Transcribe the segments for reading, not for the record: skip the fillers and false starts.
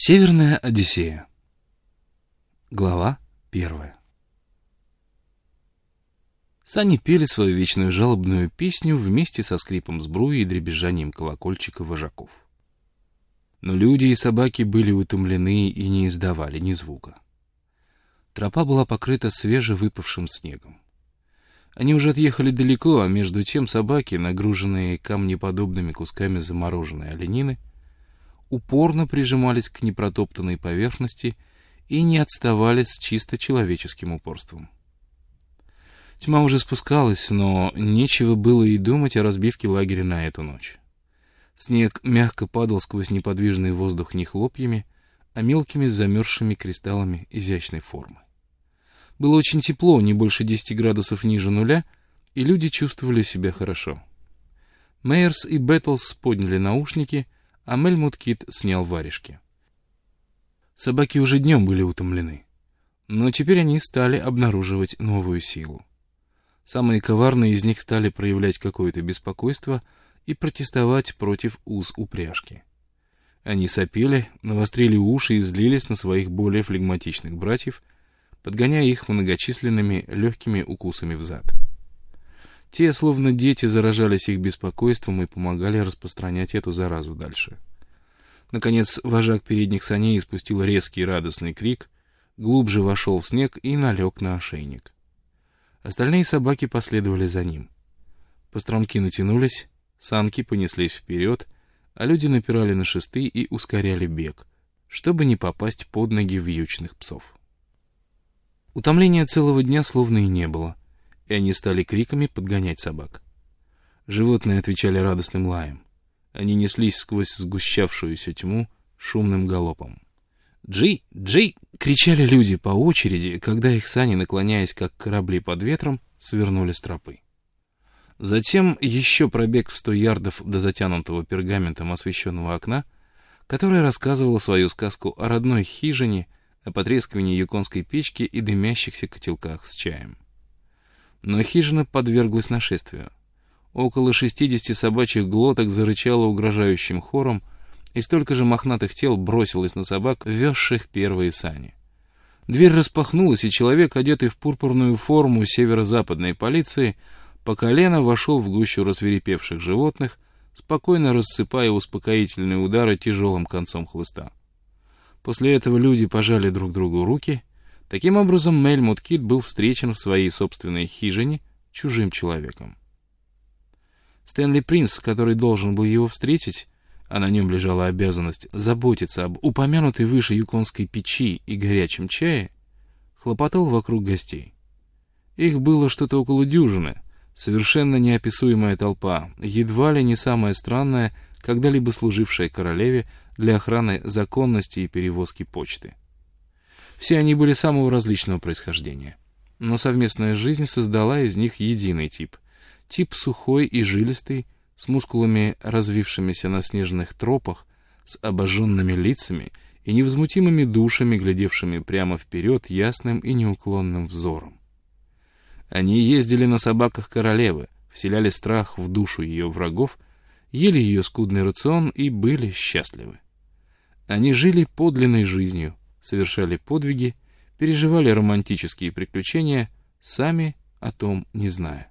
Северная Одиссея. Глава 1. Сани пели свою вечную жалобную песню вместе со скрипом сбруи и дребезжанием колокольчика вожаков. Но люди и собаки были утомлены и не издавали ни звука. Тропа была покрыта свежевыпавшим снегом. Они уже отъехали далеко, а между тем собаки, нагруженные камнеподобными кусками замороженной оленины, упорно прижимались к непротоптанной поверхности и не отставали с чисто человеческим упорством. Тьма уже спускалась, но нечего было и думать о разбивке лагеря на эту ночь. Снег мягко падал сквозь неподвижный воздух не хлопьями, а мелкими замерзшими кристаллами изящной формы. Было очень тепло, не больше 10 градусов ниже нуля, и люди чувствовали себя хорошо. Мейерс и Бэттлс подняли наушники, а Мельмут Кид снял варежки. Собаки уже днем были утомлены, но теперь они стали обнаруживать новую силу. Самые коварные из них стали проявлять какое-то беспокойство и протестовать против уз упряжки. Они сопели, навострили уши и злились на своих более флегматичных братьев, подгоняя их многочисленными легкими укусами в зад. Те, словно дети, заражались их беспокойством и помогали распространять эту заразу дальше. Наконец, вожак передних саней испустил резкий радостный крик, глубже вошел в снег и налег на ошейник. Остальные собаки последовали за ним. Постромки натянулись, санки понеслись вперед, а люди напирали на шесты и ускоряли бег, чтобы не попасть под ноги вьючных псов. Утомления целого дня словно и не было, и они стали криками подгонять собак. Животные отвечали радостным лаем. Они неслись сквозь сгущавшуюся тьму шумным галопом. «Джи! Джи!» — кричали люди по очереди, когда их сани, наклоняясь как корабли под ветром, свернули с тропы. Затем еще пробег в 100 ярдов до затянутого пергаментом освещенного окна, которое рассказывало свою сказку о родной хижине, о потрескивании юконской печки и дымящихся котелках с чаем. Но хижина подверглась нашествию. Около 60 собачьих глоток зарычало угрожающим хором, и столько же мохнатых тел бросилось на собак, везших первые сани. Дверь распахнулась, и человек, одетый в пурпурную форму северо-западной полиции, по колено вошел в гущу рассвирепевших животных, спокойно рассыпая успокоительные удары тяжелым концом хлыста. После этого люди пожали друг другу руки. Таким образом, Мельмут Кид был встречен в своей собственной хижине чужим человеком. Стэнли Принц, который должен был его встретить, а на нем лежала обязанность заботиться об упомянутой выше юконской печи и горячем чае, хлопотал вокруг гостей. Их было что-то около дюжины, совершенно неописуемая толпа, едва ли не самая странная, когда-либо служившая королеве для охраны законности и перевозки почты. Все они были самого различного происхождения, но совместная жизнь создала из них единый тип. Тип сухой и жилистый, с мускулами, развившимися на снежных тропах, с обожженными лицами и невозмутимыми душами, глядевшими прямо вперед ясным и неуклонным взором. Они ездили на собаках королевы, вселяли страх в душу ее врагов, ели ее скудный рацион и были счастливы. Они жили подлинной жизнью, совершали подвиги, переживали романтические приключения, сами о том не зная.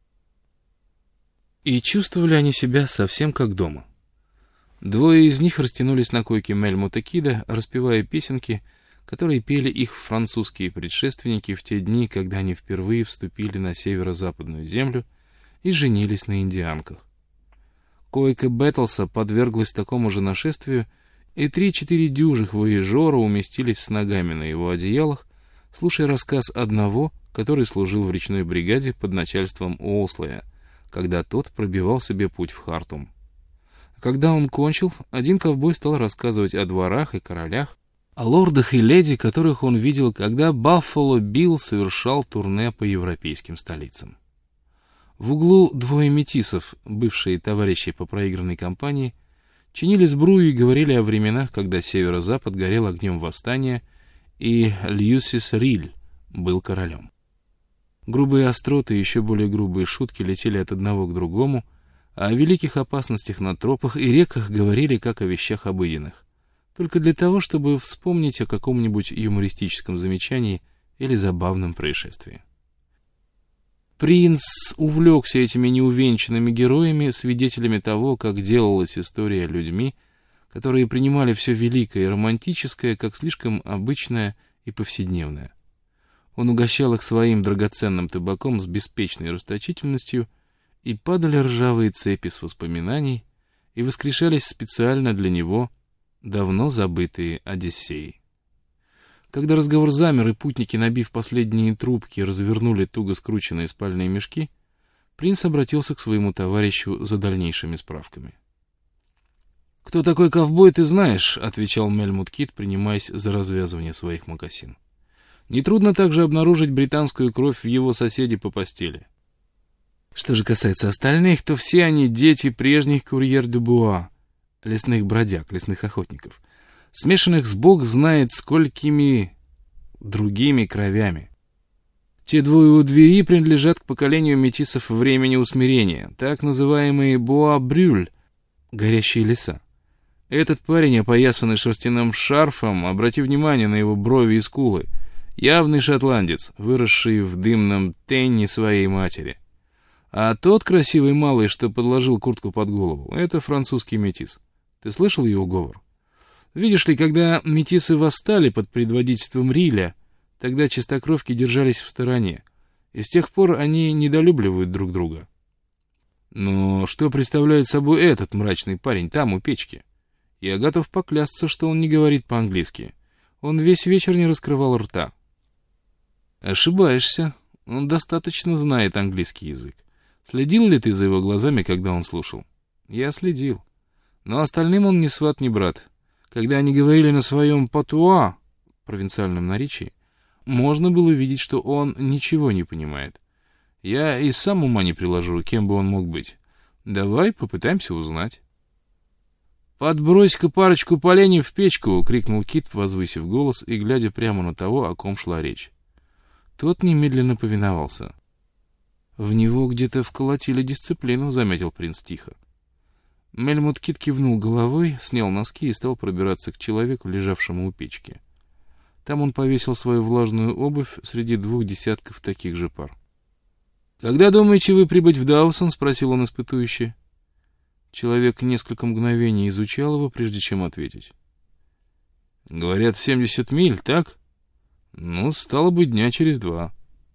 И чувствовали они себя совсем как дома. Двое из них растянулись на койке Мельмута Кида, распевая песенки, которые пели их французские предшественники в те дни, когда они впервые вступили на северо-западную землю и женились на индианках. Койка Бэттлса подверглась такому же нашествию, и 3-4 дюжих вояжера уместились с ногами на его одеялах, слушая рассказ одного, который служил в речной бригаде под начальством Уолслея, когда тот пробивал себе путь в Хартум. А когда он кончил, один ковбой стал рассказывать о дворах и королях, о лордах и леди, которых он видел, когда Баффало Билл совершал турне по европейским столицам. В углу двое метисов, бывшие товарищи по проигранной кампании, чинили сбрую и говорили о временах, когда северо-запад горел огнем восстания, и Льюсис Риль был королем. Грубые остроты и еще более грубые шутки летели от одного к другому, а о великих опасностях на тропах и реках говорили как о вещах обыденных. только для того, чтобы вспомнить о каком-нибудь юмористическом замечании или забавном происшествии. Принц увлекся этими неувенчанными героями, свидетелями того, как делалась история людьми, которые принимали все великое и романтическое, как слишком обычное и повседневное. Он угощал их своим драгоценным табаком с беспечной расточительностью, и падали ржавые цепи с воспоминаний, и воскрешались специально для него давно забытые Одиссеи. Когда разговор замер, и путники, набив последние трубки, развернули туго скрученные спальные мешки, принц обратился к своему товарищу за дальнейшими справками. «Кто такой ковбой, ты знаешь», — отвечал Мельмут Кид, принимаясь за развязывание своих мокасин. «Нетрудно также обнаружить британскую кровь в его соседе по постели. Что же касается остальных, то все они дети прежних курьер-дю-буа, лесных бродяг, лесных охотников, смешанных с бог знает сколькими другими кровями. Те двое у двери принадлежат к поколению метисов времени усмирения, так называемые буа-брюль, горящие леса. Этот парень, опоясанный шерстяным шарфом, обрати внимание на его брови и скулы, явный шотландец, выросший в дымном тенне своей матери. А тот красивый малый, что подложил куртку под голову, это французский метис. Ты слышал его говор? Видишь ли, когда метисы восстали под предводительством Риля, тогда чистокровки держались в стороне, и с тех пор они недолюбливают друг друга. Но что представляет собой этот мрачный парень там, у печки? Я готов поклясться, что он не говорит по-английски. Он весь вечер не раскрывал рта. Ошибаешься. Он достаточно знает английский язык. Следил ли ты за его глазами, когда он слушал? Я следил. Но остальным он ни сват, ни брат. Когда они говорили на своем патуа, провинциальном наречии, можно было видеть, что он ничего не понимает. Я и сам ума не приложу, кем бы он мог быть. Давай попытаемся узнать. «Подбрось-ка парочку поленьев в печку!» — крикнул Кит, возвысив голос и глядя прямо на того, о ком шла речь. Тот немедленно повиновался. «В него где-то вколотили дисциплину», — заметил принц тихо. Мельмут Кит кивнул головой, снял носки и стал пробираться к человеку, лежавшему у печки. Там он повесил свою влажную обувь среди 2 десятков таких же пар. «Когда думаете вы прибыть в Даусон?» — спросил он испытующе. Человек несколько мгновений изучал его, прежде чем ответить. «Говорят, 70 миль, так? Ну, стало быть, дня через 2».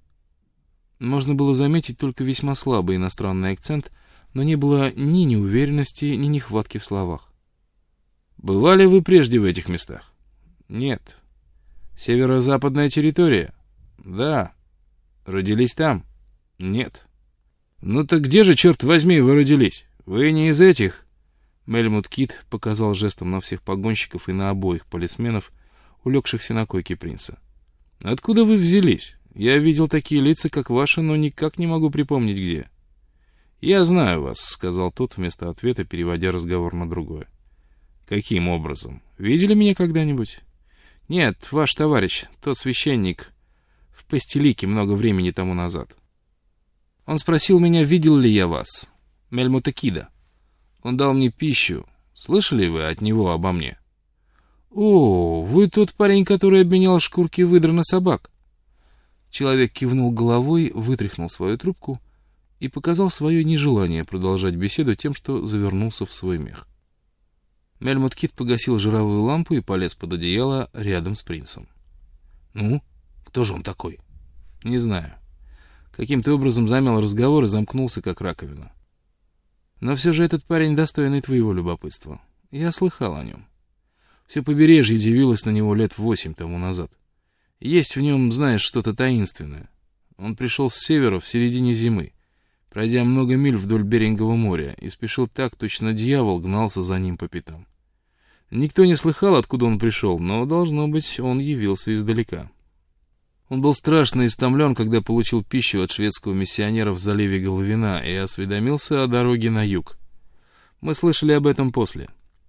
Можно было заметить только весьма слабый иностранный акцент, но не было ни неуверенности, ни нехватки в словах. «Бывали вы прежде в этих местах?» «Нет». «Северо-западная территория?» «Да». «Родились там?» «Нет». «Ну так где же, черт возьми, вы родились? Вы не из этих?» Мельмут Кит показал жестом на всех погонщиков и на обоих полисменов, улегшихся на койке принца. «Откуда вы взялись? Я видел такие лица, как ваши, но никак не могу припомнить, где». «Я знаю вас», — сказал тот вместо ответа, переводя разговор на другое. «Каким образом? Видели меня когда-нибудь?» «Нет, ваш товарищ, тот священник, в Пастилике много времени тому назад. Он спросил меня, видел ли я вас, Мельмута Кида. Он дал мне пищу. Слышали вы от него обо мне?» «О, вы тот парень, который обменял шкурки выдр на собак». Человек кивнул головой, вытряхнул свою трубку и показал свое нежелание продолжать беседу тем, что завернулся в свой мех. Мельмут Кит погасил жировую лампу и полез под одеяло рядом с принцем. «Ну, кто же он такой?» «Не знаю. Каким-то образом замял разговор и замкнулся, как раковина. Но все же этот парень достойный твоего любопытства. Я слыхал о нем. Все побережье дивилось на него лет 8 тому назад. Есть в нем, знаешь, что-то таинственное. Он пришел с севера в середине зимы, пройдя много миль вдоль Берингового моря, и спешил так, точно дьявол гнался за ним по пятам. Никто не слыхал, откуда он пришел, но, должно быть, он явился издалека. Он был страшно истомлен, когда получил пищу от шведского миссионера в заливе Головина и осведомился о дороге на юг. Мы слышали об этом после.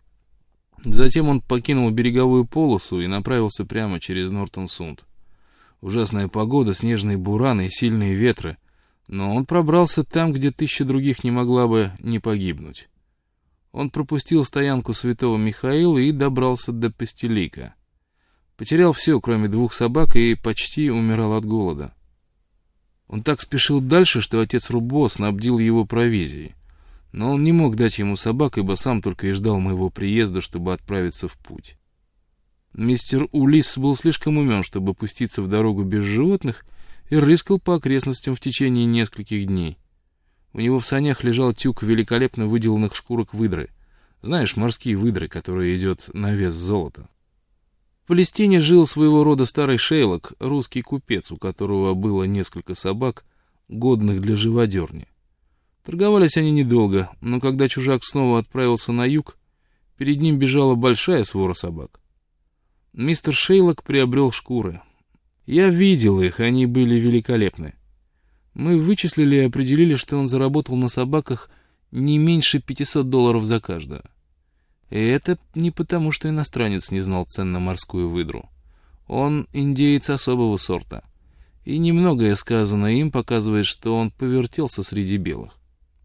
Затем он покинул береговую полосу и направился прямо через Нортон-Сунд. Ужасная погода, снежные бураны и сильные ветры, но он пробрался там, где 1000 других не могла бы не погибнуть. Он пропустил стоянку Святого Михаила и добрался до Пастелика. Потерял все, кроме 2 собак, и почти умирал от голода. Он так спешил дальше, что отец Рубо снабдил его провизией. Но он не мог дать ему собак, ибо сам только и ждал моего приезда, чтобы отправиться в путь. Мистер Улисс был слишком умен, чтобы пуститься в дорогу без животных, и рыскал по окрестностям в течение нескольких дней. У него в санях лежал тюк великолепно выделанных шкурок выдры. Знаешь, морские выдры, которые идет на вес золота. В Палестине жил своего рода старый Шейлок, русский купец, у которого было несколько собак, годных для живодерни. Торговались они недолго, но когда чужак снова отправился на юг, перед ним бежала большая свора собак. Мистер Шейлок приобрел шкуры. Я видел их, они были великолепны. Мы вычислили и определили, что он заработал на собаках не меньше $500 за каждую. И это не потому, что иностранец не знал цен на морскую выдру. Он индеец особого сорта. И немногое сказанное им показывает, что он повертелся среди белых.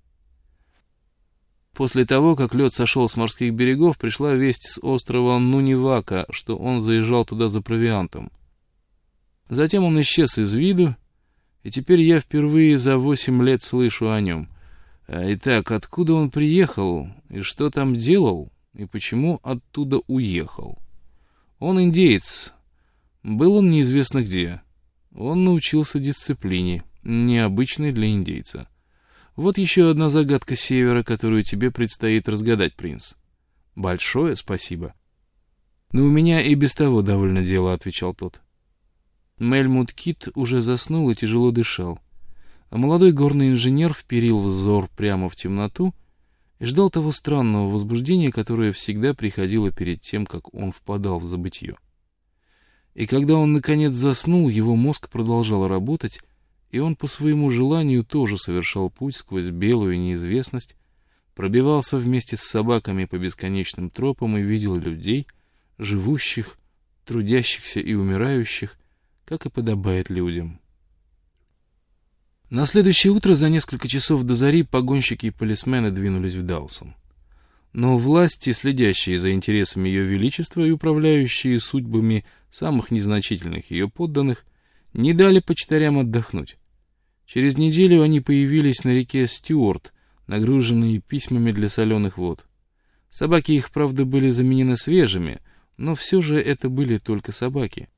После того, как лед сошел с морских берегов, пришла весть с острова Нунивака, что он заезжал туда за провиантом. Затем он исчез из виду, и теперь я впервые за 8 лет слышу о нем. Итак, откуда он приехал, и что там делал, и почему оттуда уехал? Он индеец. Был он неизвестно где. Он научился дисциплине, необычной для индейца. Вот еще одна загадка севера, которую тебе предстоит разгадать, принц. Большое спасибо. Но у меня и без того довольно дела, отвечал тот. Мельмут Кит уже заснул и тяжело дышал, а молодой горный инженер вперил взор прямо в темноту и ждал того странного возбуждения, которое всегда приходило перед тем, как он впадал в забытье. И когда он наконец заснул, его мозг продолжал работать, и он по своему желанию тоже совершал путь сквозь белую неизвестность, пробивался вместе с собаками по бесконечным тропам и видел людей, живущих, трудящихся и умирающих, как и подобает людям. На следующее утро, за несколько часов до зари, погонщики и полисмены двинулись в Даусон. Но власти, следящие за интересами Ее Величества и управляющие судьбами самых незначительных ее подданных, не дали почтарям отдохнуть. Через неделю они появились на реке Стюарт, нагруженные письмами для соленых вод. Собаки их, правда, были заменены свежими, но все же это были только собаки.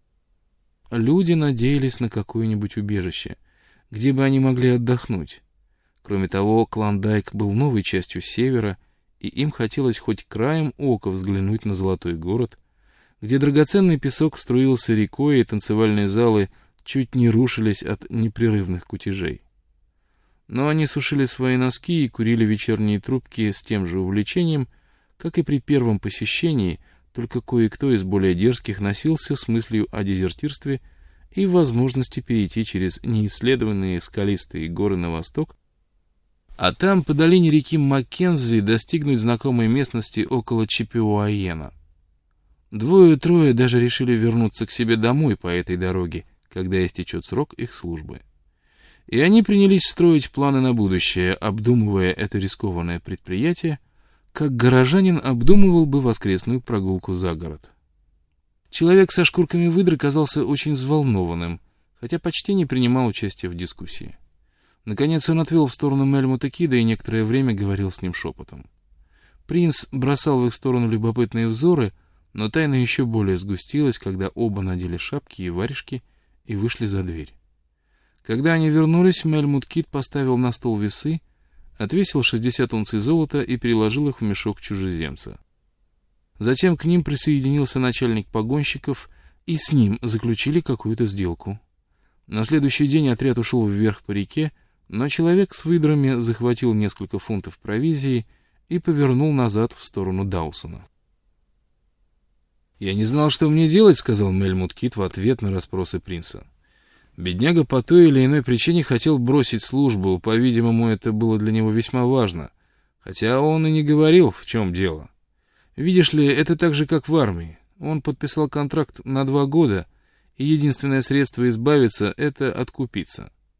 Люди надеялись на какое-нибудь убежище, где бы они могли отдохнуть. Кроме того, Клондайк был новой частью севера, и им хотелось хоть краем ока взглянуть на золотой город, где драгоценный песок струился рекой, и танцевальные залы чуть не рушились от непрерывных кутежей. Но они сушили свои носки и курили вечерние трубки с тем же увлечением, как и при первом посещении, только кое-кто из более дерзких носился с мыслью о дезертирстве и возможности перейти через неисследованные скалистые горы на восток, а там, по долине реки Маккензи, достигнуть знакомой местности около Чиппеуайена. Двое-трое даже решили вернуться к себе домой по этой дороге, когда истечет срок их службы. И они принялись строить планы на будущее, обдумывая это рискованное предприятие, как горожанин обдумывал бы воскресную прогулку за город. Человек со шкурками выдры казался очень взволнованным, хотя почти не принимал участия в дискуссии. Наконец он отвел в сторону Мельмута Кида и некоторое время говорил с ним шепотом. Принц бросал в их сторону любопытные взоры, но тайна еще более сгустилась, когда оба надели шапки и варежки и вышли за дверь. Когда они вернулись, Мельмут Кид поставил на стол весы, отвесил 60 унций золота и переложил их в мешок чужеземца. Затем к ним присоединился начальник погонщиков, и с ним заключили какую-то сделку. На следующий день отряд ушел вверх по реке, но человек с выдрами захватил несколько фунтов провизии и повернул назад в сторону Даусона. «Я не знал, что мне делать», — сказал Мельмут Кид в ответ на расспросы принца. Бедняга по той или иной причине хотел бросить службу, по-видимому, это было для него весьма важно, хотя он и не говорил, в чем дело. Видишь ли, это так же, как в армии. Он подписал контракт на 2 года, и единственное средство избавиться — это откупиться.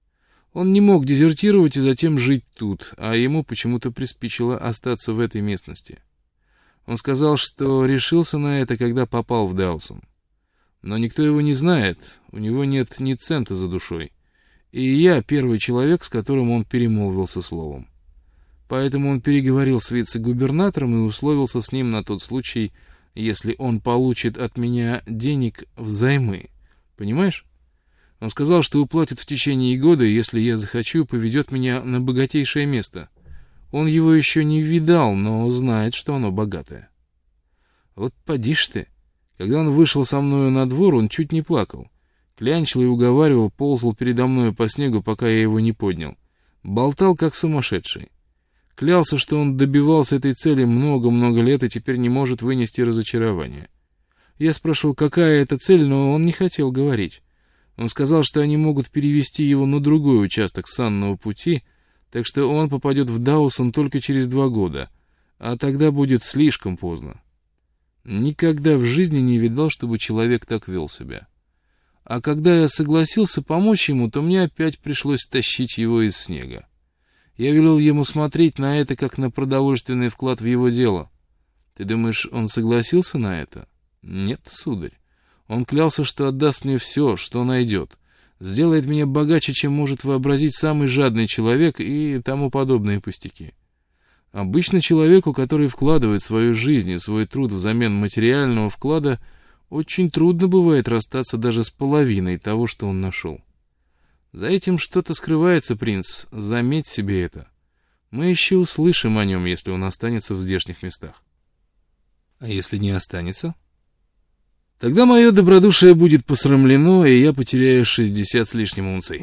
Он не мог дезертировать и затем жить тут, а ему почему-то приспичило остаться в этой местности. Он сказал, что решился на это, когда попал в Даусон. Но никто его не знает, у него нет ни цента за душой. И я первый человек, с которым он перемолвился словом. Поэтому он переговорил с вице-губернатором и условился с ним на тот случай, если он получит от меня денег взаймы. Понимаешь? Он сказал, что уплатит в течение года, и если я захочу, поведет меня на богатейшее место. Он его еще не видал, но знает, что оно богатое. Вот поди ж ты. Когда он вышел со мною на двор, он чуть не плакал. Клянчил и уговаривал, ползал передо мною по снегу, пока я его не поднял. Болтал, как сумасшедший. Клялся, что он добивался этой цели много-много лет и теперь не может вынести разочарования. Я спрашивал, какая это цель, но он не хотел говорить. Он сказал, что они могут перевести его на другой участок санного пути, так что он попадет в Даусон только через 2 года, а тогда будет слишком поздно. Никогда в жизни не видал, чтобы человек так вел себя. А когда я согласился помочь ему, то мне опять пришлось тащить его из снега. Я велел ему смотреть на это, как на продовольственный вклад в его дело. Ты думаешь, он согласился на это? Нет, сударь. Он клялся, что отдаст мне все, что найдет, сделает меня богаче, чем может вообразить самый жадный человек и тому подобные пустяки. Обычно человеку, который вкладывает свою жизнь и свой труд взамен материального вклада, очень трудно бывает расстаться даже с половиной того, что он нашел. За этим что-то скрывается, принц, заметь себе это. Мы еще услышим о нем, если он останется в здешних местах. А если не останется? Тогда мое добродушие будет посрамлено, и я потеряю 60 с лишним унций.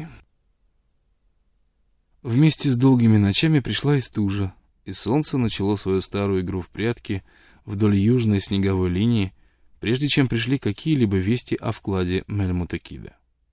Вместе с долгими ночами пришла и стужа, и солнце начало свою старую игру в прятки вдоль южной снеговой линии, прежде чем пришли какие-либо вести о вкладе Мельмута Кида.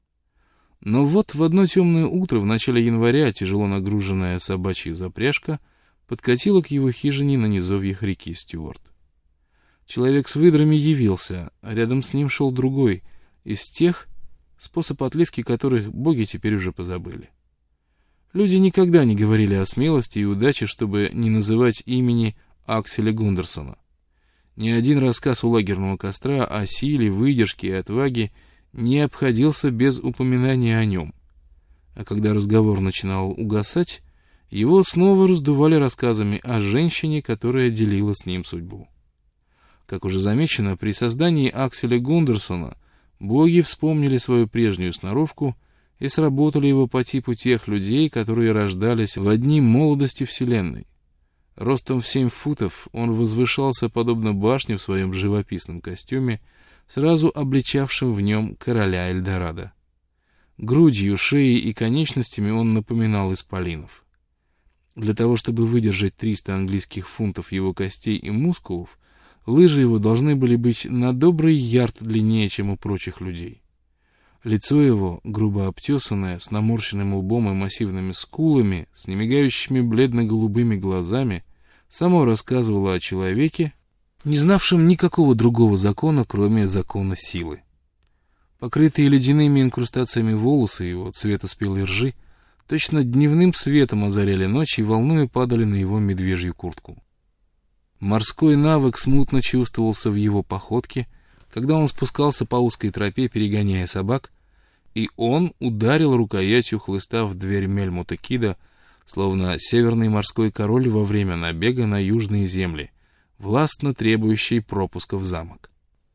Но вот в одно темное утро в начале января тяжело нагруженная собачья запряжка подкатила к его хижине на низовьях реки Стюарт. Человек с выдрами явился, а рядом с ним шел другой, из тех, способ отливки которых боги теперь уже позабыли. Люди никогда не говорили о смелости и удаче, чтобы не называть имени Акселя Гундерсона. Ни один рассказ у лагерного костра о силе, выдержке и отваге не обходился без упоминания о нем. А когда разговор начинал угасать, его снова раздували рассказами о женщине, которая делила с ним судьбу. Как уже замечено, при создании Акселя Гундерсона боги вспомнили свою прежнюю сноровку и сработали его по типу тех людей, которые рождались в одни молодости Вселенной. Ростом в 7 футов он возвышался подобно башне в своем живописном костюме, сразу обличавшим в нем короля Эльдорадо. Грудью, шеей и конечностями он напоминал исполинов. Для того, чтобы выдержать 300 английских фунтов его костей и мускулов, лыжи его должны были быть на добрый ярд длиннее, чем у прочих людей. Лицо его, грубо обтесанное, с наморщенным лбом и массивными скулами, с немигающими бледно-голубыми глазами, само рассказывало о человеке, не знавшем никакого другого закона, кроме закона силы. Покрытые ледяными инкрустациями волосы его, цвета спелой ржи, точно дневным светом озаряли ночь и волною падали на его медвежью куртку. Морской навык смутно чувствовался в его походке, когда он спускался по узкой тропе, перегоняя собак, и он ударил рукоятью хлыста в дверь Мельмута Кида, словно северный морской король во время набега на южные земли, властно требующий пропуска в замок.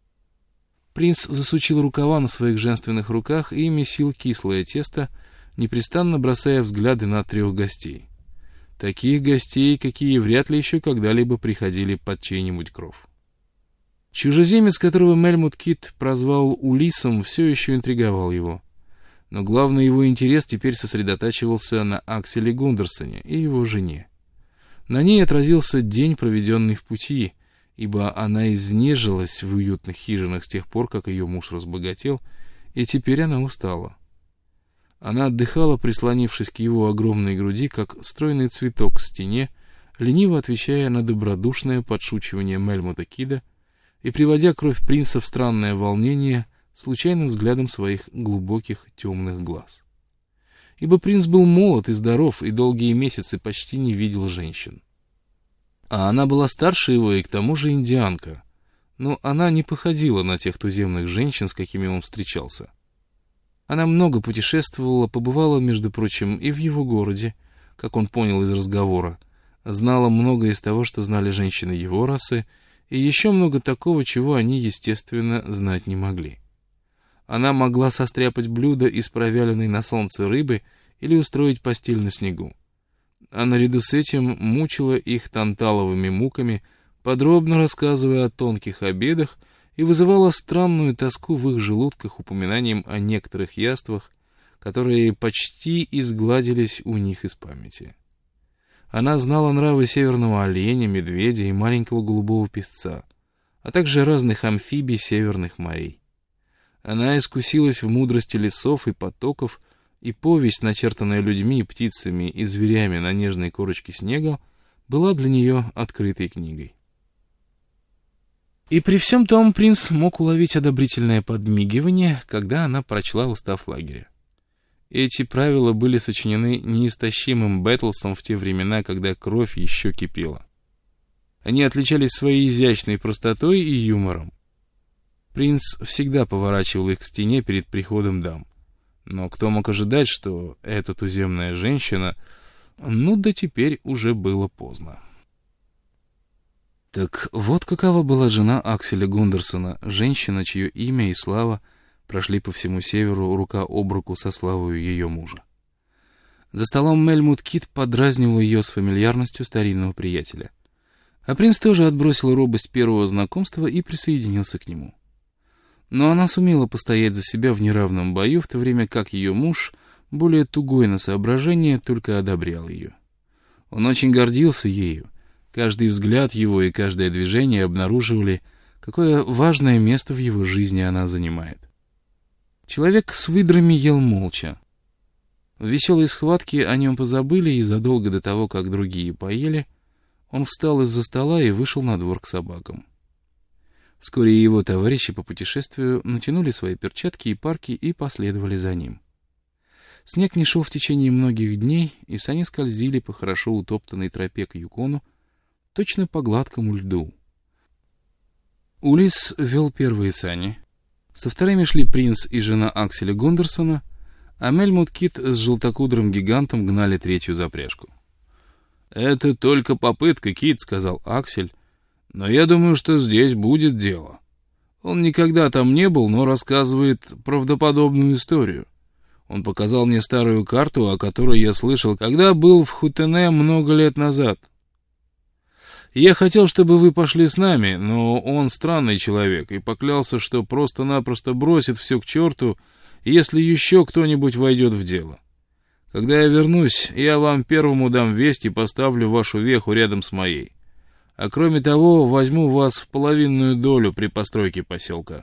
Принц засучил рукава на своих женственных руках и месил кислое тесто, непрестанно бросая взгляды на 3 гостей. Таких гостей, какие вряд ли еще когда-либо приходили под чей-нибудь кров. Чужеземец, которого Мельмут Кид прозвал Улиссом, все еще интриговал его. Но главный его интерес теперь сосредотачивался на Акселе Гундерсоне и его жене. На ней отразился день, проведенный в пути, ибо она изнежилась в уютных хижинах с тех пор, как ее муж разбогател, и теперь она устала. Она отдыхала, прислонившись к его огромной груди, как стройный цветок к стене, лениво отвечая на добродушное подшучивание Мельмута Кида и приводя кровь принца в странное волнение случайным взглядом своих глубоких темных глаз. ибо принц был молод и здоров и долгие месяцы почти не видел женщин. А она была старше его и к тому же индианка, но она не походила на тех туземных женщин, с какими он встречался. Она много путешествовала, побывала, между прочим, и в его городе, как он понял из разговора, знала многое из того, что знали женщины его расы, и еще много такого, чего они, естественно, знать не могли. Она могла состряпать блюдо из провяленной на солнце рыбы или устроить постель на снегу. А наряду с этим мучила их танталовыми муками, подробно рассказывая о тонких обедах, и вызывала странную тоску в их желудках упоминанием о некоторых яствах, которые почти изгладились у них из памяти. Она знала нравы северного оленя, медведя и маленького голубого песца, а также разных амфибий северных морей. Она искусилась в мудрости лесов и потоков, и повесть, начертанная людьми, птицами и зверями на нежной корочке снега, была для нее открытой книгой. И при всем том принц мог уловить одобрительное подмигивание, когда она прочла устав лагеря. Эти правила были сочинены неистощимым Бэтлсом в те времена, когда кровь еще кипела. Они отличались своей изящной простотой и юмором. Принц всегда поворачивал их к стене перед приходом дам. Но кто мог ожидать, что эта туземная женщина... Ну да теперь уже было поздно. Так вот какова была жена Акселя Гундерсона, женщина, чье имя и слава прошли по всему северу рука об руку со славою ее мужа. За столом Мельмут Кит подразнивал ее с фамильярностью старинного приятеля. А принц тоже отбросил робость первого знакомства и присоединился к нему. Но она сумела постоять за себя в неравном бою, в то время как ее муж, более тугой на соображение, только одобрял ее. Он очень гордился ею. Каждый взгляд его и каждое движение обнаруживали, какое важное место в его жизни она занимает. Человек с выдрами ел молча. В веселой схватке о нем позабыли, и задолго до того, как другие поели, он встал из-за стола и вышел на двор к собакам. Вскоре его товарищи по путешествию натянули свои перчатки и парки и последовали за ним. Снег не шел в течение многих дней, и сани скользили по хорошо утоптанной тропе к Юкону, точно по гладкому льду. Улис вел первые сани. Со вторыми шли принц и жена Акселя Гундерсона, а Мельмут Кит с желтокудрым гигантом гнали третью запряжку. «Это только попытка, Кит», — сказал Аксель, — «но я думаю, что здесь будет дело. Он никогда там не был, но рассказывает правдоподобную историю. Он показал мне старую карту, о которой я слышал, когда был в Хутене много лет назад. Я хотел, чтобы вы пошли с нами, но он странный человек и поклялся, что просто-напросто бросит все к черту, если еще кто-нибудь войдет в дело. Когда я вернусь, я вам первому дам весть и поставлю вашу веху рядом с моей. А кроме того, возьму вас в половинную долю при постройке поселка».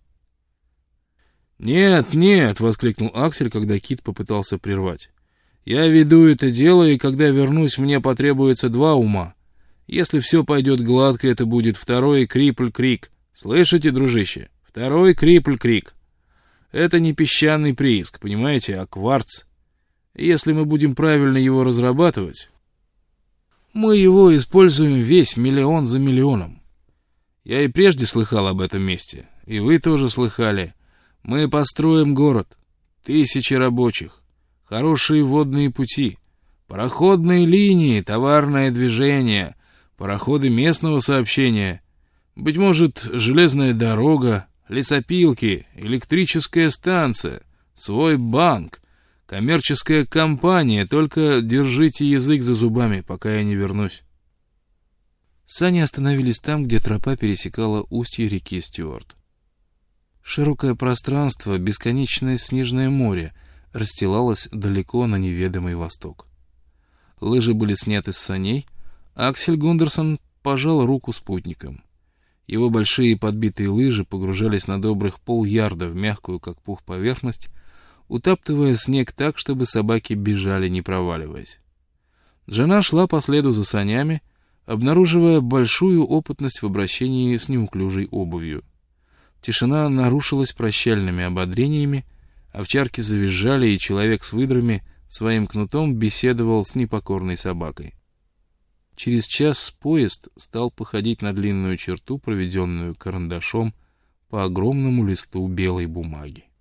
«Нет, нет!» — воскликнул Аксель, когда Кит попытался прервать. «Я веду это дело, и когда вернусь, мне потребуется 2 ума. Если все пойдет гладко, это будет 2-й Крипль-Крик. Слышите, дружище? 2-й Крипль-Крик. Это не песчаный прииск, понимаете, а кварц. И если мы будем правильно его разрабатывать, мы его используем весь, миллион за миллионом. Я и прежде слыхал об этом месте, и вы тоже слыхали. Мы построим город, 1000 рабочих, хорошие водные пути, пароходные линии, товарное движение, пароходы местного сообщения, быть может, железная дорога, лесопилки, электрическая станция, свой банк, коммерческая компания, только держите язык за зубами, пока я не вернусь». Сани остановились там, где тропа пересекала устье реки Стюарт. Широкое пространство, бесконечное снежное море, расстилалось далеко на неведомый восток. Лыжи были сняты с саней, а Аксель Гундерсон пожал руку спутникам. Его большие подбитые лыжи погружались на добрых полярда в мягкую, как пух, поверхность, утаптывая снег так, чтобы собаки бежали, не проваливаясь. Жена шла по следу за санями, обнаруживая большую опытность в обращении с неуклюжей обувью. Тишина нарушилась прощальными ободрениями, овчарки завизжали, и человек с выдрами своим кнутом беседовал с непокорной собакой. Через час поезд стал походить на длинную черту, проведенную карандашом по огромному листу белой бумаги.